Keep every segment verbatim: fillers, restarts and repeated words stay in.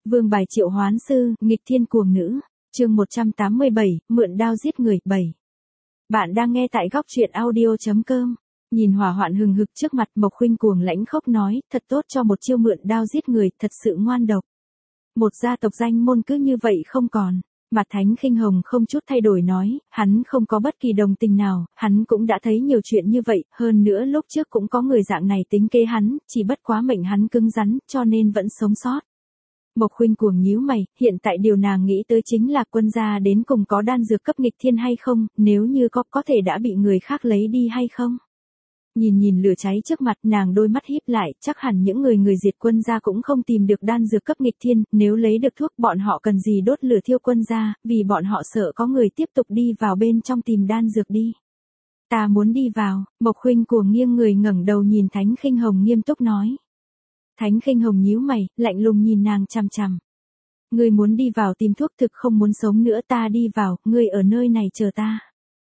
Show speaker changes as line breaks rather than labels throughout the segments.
Vương bài triệu hoán sư, nghịch thiên cuồng nữ. Chương một trăm tám mươi bảy, mượn đao giết người. bảy. Bạn đang nghe tại góc truyện audio chấm com. Nhìn hỏa hoạn hừng hực trước mặt, Mộc Khuynh cuồng lãnh khốc nói, thật tốt cho một chiêu mượn đao giết người, thật sự ngoan độc. Một gia tộc danh môn cứ như vậy không còn. Mặt Thánh Khinh Hồng không chút thay đổi nói, hắn không có bất kỳ đồng tình nào, hắn cũng đã thấy nhiều chuyện như vậy, hơn nữa lúc trước cũng có người dạng này tính kế hắn, chỉ bất quá mệnh hắn cứng rắn, cho nên vẫn sống sót. Mộc Khuynh cuồng nhíu mày, hiện tại điều nàng nghĩ tới chính là quân gia đến cùng có đan dược cấp nghịch thiên hay không, nếu như có có thể đã bị người khác lấy đi hay không. Nhìn nhìn lửa cháy trước mặt, nàng đôi mắt híp lại, chắc hẳn những người người diệt quân gia cũng không tìm được đan dược cấp nghịch thiên, nếu lấy được thuốc bọn họ cần gì đốt lửa thiêu quân gia, vì bọn họ sợ có người tiếp tục đi vào bên trong tìm đan dược đi. Ta muốn đi vào. Mộc Khuynh cuồng nghiêng người ngẩng đầu nhìn Thánh Khinh Hồng nghiêm túc nói. Thánh Khinh Hồng nhíu mày, lạnh lùng nhìn nàng chằm chằm. Ngươi muốn đi vào tìm thuốc thực không muốn sống nữa, ta đi vào, ngươi ở nơi này chờ ta.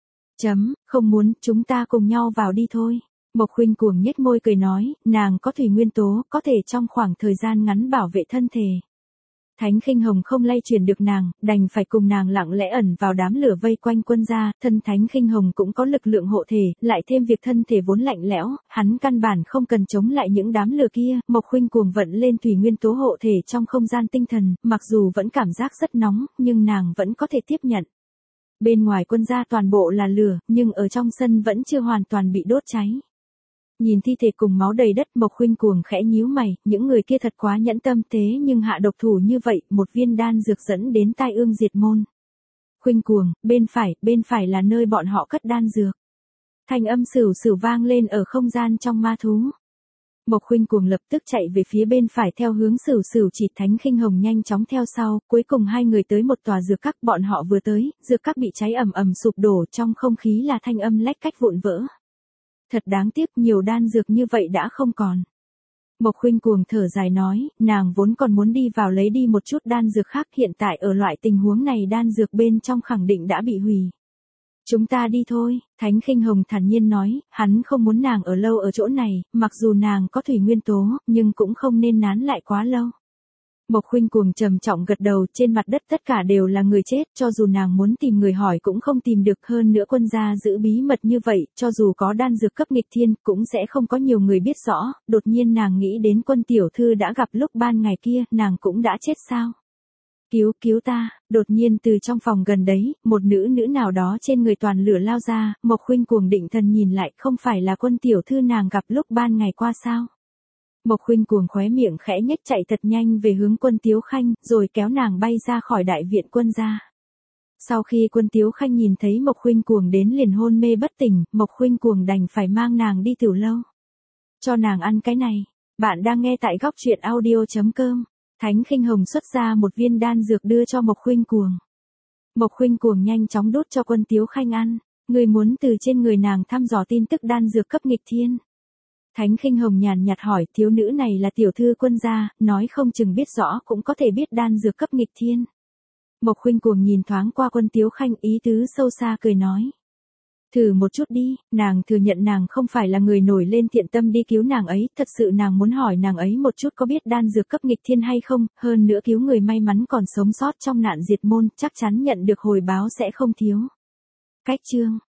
Chấm, không muốn, chúng ta cùng nhau vào đi thôi. Mộc Khuynh cuồng nhếch môi cười nói, nàng có thủy nguyên tố, có thể trong khoảng thời gian ngắn bảo vệ thân thể. Thánh Khinh Hồng không lay chuyển được nàng, đành phải cùng nàng lặng lẽ ẩn vào đám lửa vây quanh quân gia, thân Thánh Khinh Hồng cũng có lực lượng hộ thể, lại thêm việc thân thể vốn lạnh lẽo, hắn căn bản không cần chống lại những đám lửa kia. Mộc Khuynh cuồng vận lên thủy nguyên tố hộ thể trong không gian tinh thần, mặc dù vẫn cảm giác rất nóng, nhưng nàng vẫn có thể tiếp nhận. Bên ngoài quân gia toàn bộ là lửa, nhưng ở trong sân vẫn chưa hoàn toàn bị đốt cháy. Nhìn thi thể cùng máu đầy đất, Mộc Khuynh cuồng khẽ nhíu mày, những người kia thật quá nhẫn tâm, thế nhưng hạ độc thủ như vậy, một viên đan dược dẫn đến tai ương diệt môn. Khuynh cuồng, bên phải, bên phải là nơi bọn họ cất đan dược. Thanh âm sửu sửu vang lên ở không gian trong ma thú. Mộc Khuynh cuồng lập tức chạy về phía bên phải theo hướng sửu sửu chỉ. Thánh Khinh Hồng nhanh chóng theo sau, cuối cùng hai người tới một tòa dược các, bọn họ vừa tới, dược các bị cháy ầm ầm sụp đổ, trong không khí là thanh âm lách cách vụn vỡ. Thật đáng tiếc, nhiều đan dược như vậy đã không còn. Mộc Khuynh cuồng thở dài nói, nàng vốn còn muốn đi vào lấy đi một chút đan dược khác, hiện tại ở loại tình huống này đan dược bên trong khẳng định đã bị hủy. Chúng ta đi thôi. Thánh Khinh Hồng thản nhiên nói, hắn không muốn nàng ở lâu ở chỗ này, mặc dù nàng có thủy nguyên tố, nhưng cũng không nên nán lại quá lâu. Mộc Khuynh cuồng trầm trọng gật đầu, trên mặt đất tất cả đều là người chết, cho dù nàng muốn tìm người hỏi cũng không tìm được, hơn nữa quân gia giữ bí mật như vậy, cho dù có đan dược cấp nghịch thiên, cũng sẽ không có nhiều người biết rõ. Đột nhiên nàng nghĩ đến Quân tiểu thư đã gặp lúc ban ngày kia, nàng cũng đã chết sao? Cứu, cứu ta. Đột nhiên từ trong phòng gần đấy, một nữ nữ nào đó trên người toàn lửa lao ra, Mộc Khuynh cuồng định thần nhìn lại, không phải là Quân tiểu thư nàng gặp lúc ban ngày qua sao? Mộc Khuynh cuồng khóe miệng khẽ nhếch, chạy thật nhanh về hướng Quân Tiếu Khanh, rồi kéo nàng bay ra khỏi đại viện quân gia. Sau khi Quân Tiếu Khanh nhìn thấy Mộc Khuynh cuồng đến liền hôn mê bất tỉnh, Mộc Khuynh cuồng đành phải mang nàng đi tiểu lâu. Cho nàng ăn cái này. Bạn đang nghe tại góc truyện audio chấm com. Thánh Khinh Hồng xuất ra một viên đan dược đưa cho Mộc Khuynh cuồng. Mộc Khuynh cuồng nhanh chóng đút cho Quân Tiếu Khanh ăn. Người muốn từ trên người nàng thăm dò tin tức đan dược cấp nghịch thiên. Thánh Khinh Hồng nhàn nhạt hỏi, thiếu nữ này là tiểu thư quân gia, nói không chừng biết rõ cũng có thể biết đan dược cấp nghịch thiên. Mộc Khuynh cuồng nhìn thoáng qua Quân Tiếu Khanh, ý tứ sâu xa cười nói. Thử một chút đi. Nàng thừa nhận nàng không phải là người nổi lên thiện tâm đi cứu nàng ấy, thật sự nàng muốn hỏi nàng ấy một chút có biết đan dược cấp nghịch thiên hay không, hơn nữa cứu người may mắn còn sống sót trong nạn diệt môn, chắc chắn nhận được hồi báo sẽ không thiếu. Cách chương.